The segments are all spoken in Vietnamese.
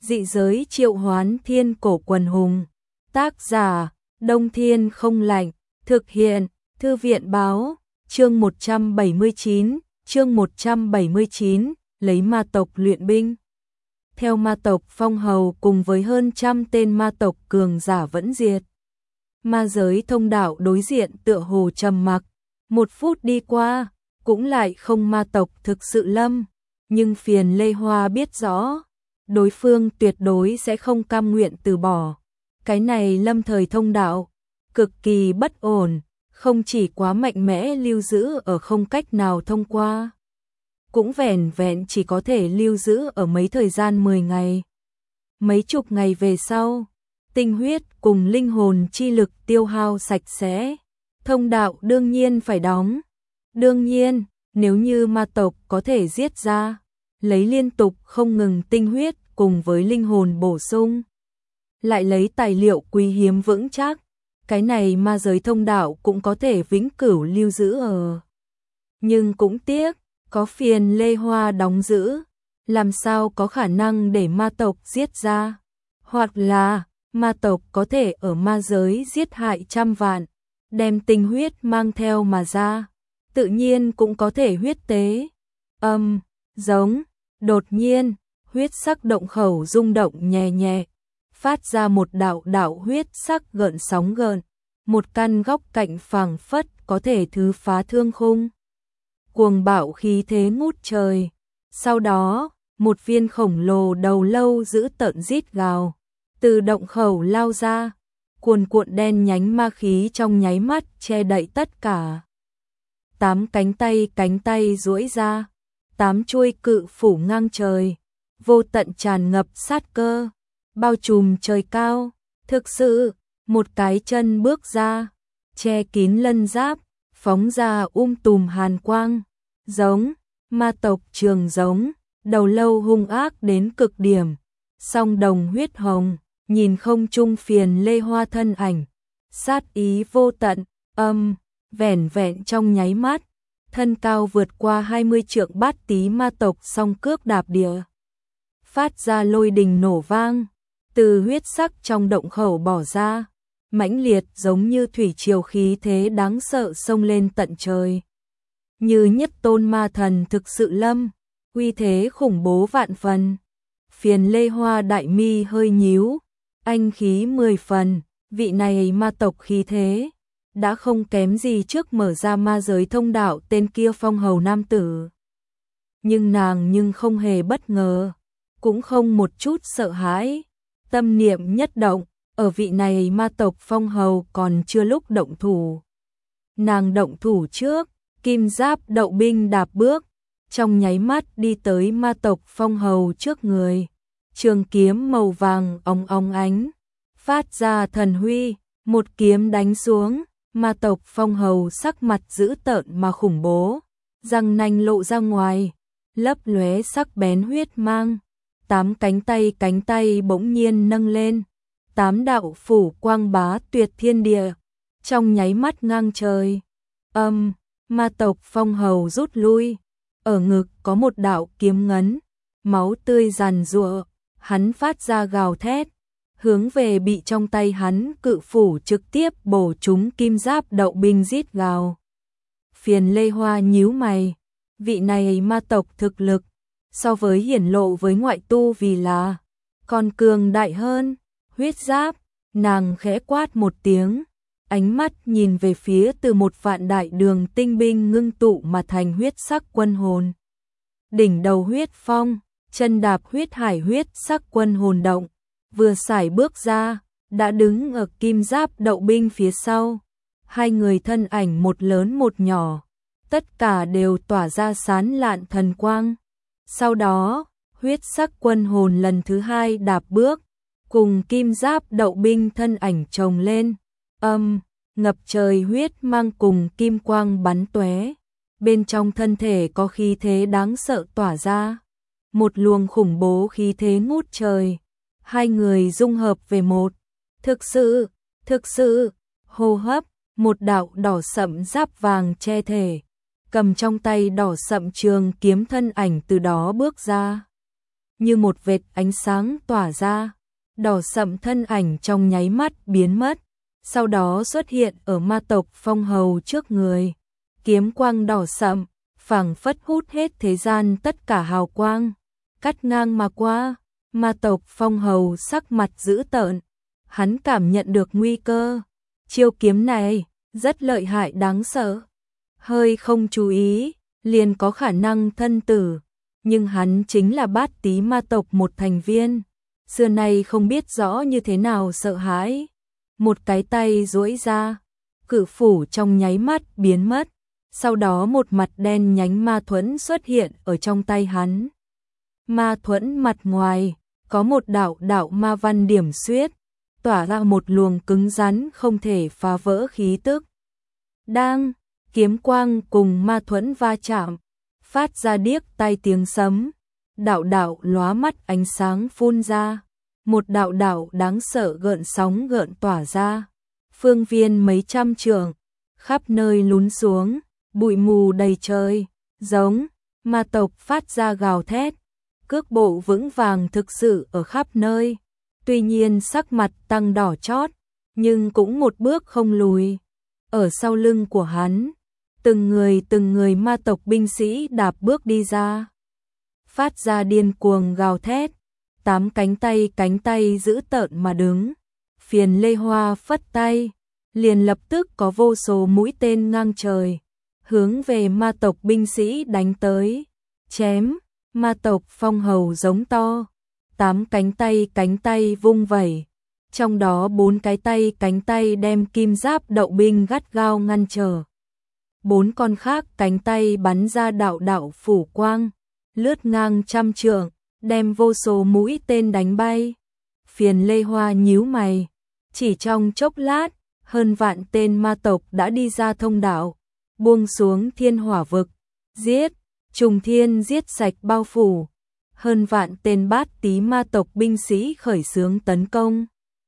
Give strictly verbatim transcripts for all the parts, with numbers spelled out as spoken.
Dị giới triệu hoán thiên cổ quần hùng. Tác giả, Đông Thiên không lạnh. Thực hiện, Thư viện báo. Chương một trăm bảy mươi chín, chương một trăm bảy mươi chín, lấy ma tộc luyện binh. Theo ma tộc phong hầu cùng với hơn trăm tên ma tộc cường giả vẫn diệt. Ma giới thông đạo đối diện tựa hồ trầm mặc. Một phút đi qua, cũng lại không ma tộc thực sự lâm. Nhưng phiền Lê Hoa biết rõ, đối phương tuyệt đối sẽ không cam nguyện từ bỏ. Cái này lâm thời thông đạo, cực kỳ bất ổn, không chỉ quá mạnh mẽ lưu giữ ở không cách nào thông qua. Cũng vẻn vẹn chỉ có thể lưu giữ ở mấy thời gian mười ngày. Mấy chục ngày về sau, tinh huyết cùng linh hồn chi lực tiêu hao sạch sẽ. Thông đạo đương nhiên phải đóng. Đương nhiên, nếu như ma tộc có thể giết ra, lấy liên tục không ngừng tinh huyết cùng với linh hồn bổ sung, lại lấy tài liệu quý hiếm vững chắc, cái này ma giới thông đạo cũng có thể vĩnh cửu lưu giữ ở. Nhưng cũng tiếc, có phiền Lê Hoa đóng giữ, làm sao có khả năng để ma tộc giết ra, hoặc là ma tộc có thể ở ma giới giết hại trăm vạn, đem tinh huyết mang theo mà ra, tự nhiên cũng có thể huyết tế. Âm, giống, đột nhiên, huyết sắc động khẩu rung động nhẹ nhẹ, phát ra một đạo đạo huyết sắc gợn sóng gợn, một căn góc cạnh phảng phất có thể thứ phá thương khung. Cuồng bạo khí thế ngút trời, sau đó, một viên khổng lồ đầu lâu giữ tợn rít gào, từ động khẩu lao ra, cuồn cuộn đen nhánh ma khí trong nháy mắt che đậy tất cả. Tám cánh tay cánh tay duỗi ra, tám chuôi cự phủ ngang trời, vô tận tràn ngập sát cơ, bao trùm trời cao, thực sự, một cái chân bước ra, che kín lân giáp, phóng ra um tùm hàn quang, giống, ma tộc trường giống, đầu lâu hung ác đến cực điểm, song đồng huyết hồng, nhìn không trung phiền Lê Hoa thân ảnh, sát ý vô tận, âm, vẻn vẹn trong nháy mắt, thân cao vượt qua hai mươi trượng bát tí ma tộc song cước đạp địa, phát ra lôi đình nổ vang, từ huyết sắc trong động khẩu bỏ ra, mãnh liệt giống như thủy triều khí thế đáng sợ xông lên tận trời. Như nhất tôn ma thần thực sự lâm, uy thế khủng bố vạn phần. Phiền Lê Hoa đại mi hơi nhíu, anh khí mười phần, vị này ma tộc khí thế, đã không kém gì trước mở ra ma giới thông đạo tên kia phong hầu nam tử. Nhưng nàng nhưng không hề bất ngờ, cũng không một chút sợ hãi, tâm niệm nhất động, ở vị này ma tộc phong hầu còn chưa lúc động thủ. Nàng động thủ trước, kim giáp đậu binh đạp bước, trong nháy mắt đi tới ma tộc phong hầu trước người, trường kiếm màu vàng óng óng ánh, phát ra thần huy, một kiếm đánh xuống, ma tộc phong hầu sắc mặt dữ tợn mà khủng bố, răng nanh lộ ra ngoài, lấp lóe sắc bén huyết mang, tám cánh tay cánh tay bỗng nhiên nâng lên, tám đạo phủ quang bá tuyệt thiên địa, trong nháy mắt ngang trời. Âm, ma tộc phong hầu rút lui, ở ngực có một đạo kiếm ngấn, máu tươi giàn giụa, hắn phát ra gào thét, hướng về bị trong tay hắn cự phủ trực tiếp bổ trúng kim giáp đậu binh rít gào. Phiền Lê Hoa nhíu mày, vị này ma tộc thực lực, so với hiển lộ với ngoại tu vì là còn cường đại hơn. Huyết giáp, nàng khẽ quát một tiếng, ánh mắt nhìn về phía từ một vạn đại đường tinh binh ngưng tụ mà thành huyết sắc quân hồn. Đỉnh đầu huyết phong, chân đạp huyết hải huyết sắc quân hồn động, vừa sải bước ra, đã đứng ở kim giáp đậu binh phía sau. Hai người thân ảnh một lớn một nhỏ, tất cả đều tỏa ra sán lạn thần quang. Sau đó, huyết sắc quân hồn lần thứ hai đạp bước, cùng kim giáp đậu binh thân ảnh chồng lên, âm, ngập trời huyết mang cùng kim quang bắn tóe, bên trong thân thể có khí thế đáng sợ tỏa ra, một luồng khủng bố khí thế ngút trời, hai người dung hợp về một, thực sự, thực sự, hô hấp, một đạo đỏ sậm giáp vàng che thể, cầm trong tay đỏ sậm trường kiếm thân ảnh từ đó bước ra. như một vệt ánh sáng tỏa ra, đỏ sậm thân ảnh trong nháy mắt biến mất, sau đó xuất hiện ở ma tộc Phong Hầu trước người. Kiếm quang đỏ sậm, phảng phất hút hết thế gian tất cả hào quang, cắt ngang mà qua. Ma tộc Phong Hầu sắc mặt dữ tợn, hắn cảm nhận được nguy cơ. Chiêu kiếm này rất lợi hại đáng sợ, hơi không chú ý liền có khả năng thân tử, nhưng hắn chính là Bát Tý ma tộc một thành viên, xưa nay không biết rõ như thế nào sợ hãi. Một cái tay duỗi ra, cự phủ trong nháy mắt biến mất, sau đó một mặt đen nhánh ma thuẫn xuất hiện ở trong tay hắn. Ma thuẫn mặt ngoài có một đạo đạo ma văn điểm xuyết, tỏa ra một luồng cứng rắn không thể phá vỡ khí tức. Đang, kiếm quang cùng ma thuẫn va chạm, phát ra điếc tai tiếng sấm, đạo đạo lóa mắt ánh sáng phun ra, một đạo đạo đáng sợ gợn sóng gợn tỏa ra, phương viên mấy trăm trượng, khắp nơi lún xuống, bụi mù đầy trời, giống ma tộc phát ra gào thét, cước bộ vững vàng thực sự ở khắp nơi. Tuy nhiên sắc mặt tăng đỏ chót, nhưng cũng một bước không lùi. Ở sau lưng của hắn, từng người từng người ma tộc binh sĩ đạp bước đi ra, phát ra điên cuồng gào thét, tám cánh tay cánh tay giữ tợn mà đứng. Phiền Lê Hoa phất tay, liền lập tức có vô số mũi tên ngang trời, hướng về ma tộc binh sĩ đánh tới. Chém, ma tộc Phong Hầu giống to, tám cánh tay cánh tay vung vẩy, trong đó bốn cái tay cánh tay đem kim giáp đậu binh gắt gao ngăn trở. Bốn con khác cánh tay bắn ra đạo đạo phủ quang, lướt ngang trăm trượng, đem vô số mũi tên đánh bay. Phiền Lê Hoa nhíu mày, chỉ trong chốc lát, hơn vạn tên ma tộc đã đi ra thông đạo, buông xuống thiên hỏa vực, giết, trùng thiên giết sạch bao phủ. Hơn vạn tên Bát Tý ma tộc binh sĩ khởi xướng tấn công.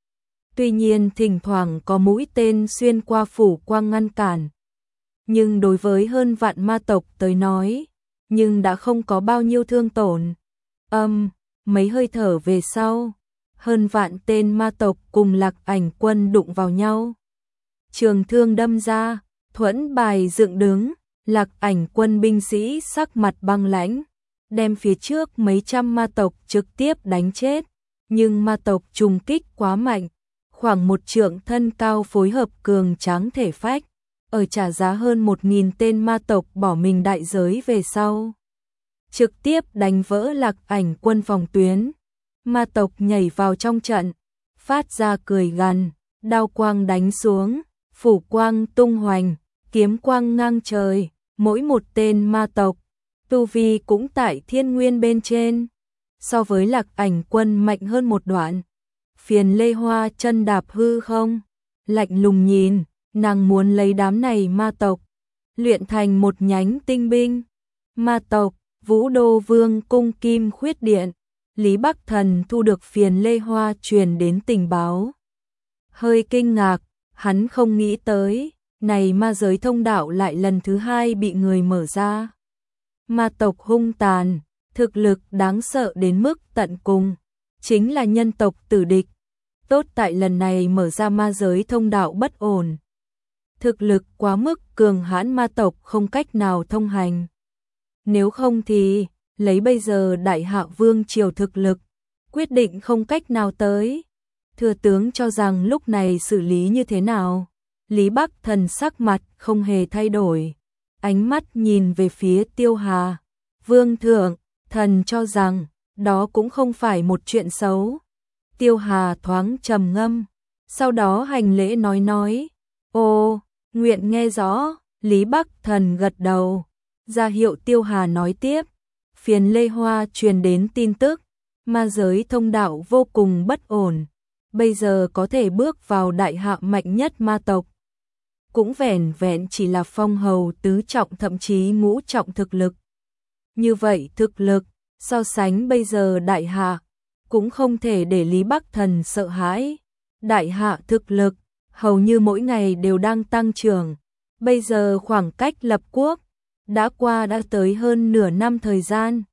Tuy nhiên thỉnh thoảng có mũi tên xuyên qua phủ quang ngăn cản. Nhưng đối với hơn vạn ma tộc tới nói, nhưng đã không có bao nhiêu thương tổn. Âm, mấy hơi thở về sau, hơn vạn tên ma tộc cùng Lạc Ảnh quân đụng vào nhau. Trường thương đâm ra, thuẫn bài dựng đứng, Lạc Ảnh quân binh sĩ sắc mặt băng lãnh, đem phía trước mấy trăm ma tộc trực tiếp đánh chết, nhưng ma tộc trùng kích quá mạnh, khoảng một trượng thân cao phối hợp cường tráng thể phách, ở trả giá hơn một nghìn tên ma tộc bỏ mình đại giới về sau, trực tiếp đánh vỡ Lạc Ảnh quân phòng tuyến. Ma tộc nhảy vào trong trận, phát ra cười gằn, đao quang đánh xuống, phủ quang tung hoành, kiếm quang ngang trời, mỗi một tên ma tộc tu vi cũng tại thiên nguyên bên trên, so với Lạc Ảnh quân mạnh hơn một đoạn. Phiền Lê Hoa chân đạp hư không, lạnh lùng nhìn, nàng muốn lấy đám này ma tộc luyện thành một nhánh tinh binh. Ma tộc Vũ Đô Vương cung Kim Khuyết Điện, Lý Bắc Thần thu được Phiền Lê Hoa truyền đến tình báo, hơi kinh ngạc, hắn không nghĩ tới, này ma giới thông đạo lại lần thứ hai bị người mở ra. Ma tộc hung tàn, thực lực đáng sợ đến mức tận cùng, chính là nhân tộc tử địch. Tốt tại lần này mở ra ma giới thông đạo bất ổn. Thực lực quá mức cường hãn ma tộc không cách nào thông hành. Nếu không thì, lấy bây giờ Đại Hạ Vương triều thực lực, quyết định không cách nào tới. Thừa tướng cho rằng lúc này xử lý như thế nào? Lý Bắc Thần sắc mặt không hề thay đổi, ánh mắt nhìn về phía Tiêu Hà. Vương thượng, thần cho rằng, đó cũng không phải một chuyện xấu. Tiêu Hà thoáng trầm ngâm, sau đó hành lễ nói nói, ô, nguyện nghe rõ. Lý Bắc Thần gật đầu, ra hiệu Tiêu Hà nói tiếp. Phiền Lê Hoa truyền đến tin tức, ma giới thông đạo vô cùng bất ổn, bây giờ có thể bước vào đại hạ mạnh nhất ma tộc, cũng vẻn vẹn chỉ là Phong Hầu tứ trọng thậm chí ngũ trọng thực lực. Như vậy thực lực, so sánh bây giờ đại hạ, cũng không thể để Lý Bắc Thần sợ hãi. Đại hạ thực lực, hầu như mỗi ngày đều đang tăng trưởng, bây giờ khoảng cách lập quốc, đã qua đã tới hơn nửa năm thời gian,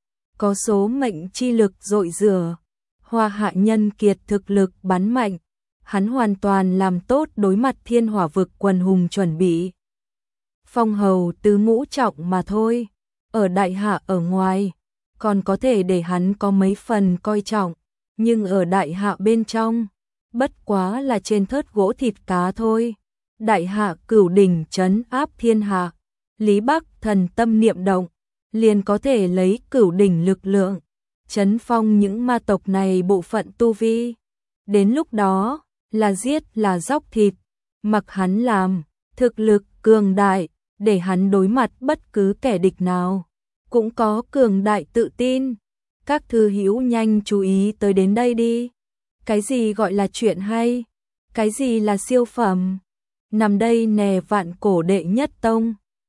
có số mệnh chi lực dội rửa, Hoa Hạ nhân kiệt thực lực bắn mạnh, hắn hoàn toàn làm tốt đối mặt thiên hỏa vực quần hùng chuẩn bị. Phong hầu tứ ngũ trọng mà thôi, ở đại hạ ở ngoài, còn có thể để hắn có mấy phần coi trọng, nhưng ở đại hạ bên trong, bất quá là trên thớt gỗ thịt cá thôi. Đại hạ cửu đỉnh trấn áp thiên hạ, Lý Bắc thần tâm niệm động, liền có thể lấy cửu đỉnh lực lượng, trấn phong những ma tộc này bộ phận tu vi. Đến lúc đó, là giết là dóc thịt, mặc hắn làm, thực lực cường đại, để hắn đối mặt bất cứ kẻ địch nào, cũng có cường đại tự tin. Các thư hữu nhanh chú ý tới đến đây đi. Cái gì gọi là chuyện hay? Cái gì là siêu phẩm? Nằm đây nè vạn cổ đệ nhất tông.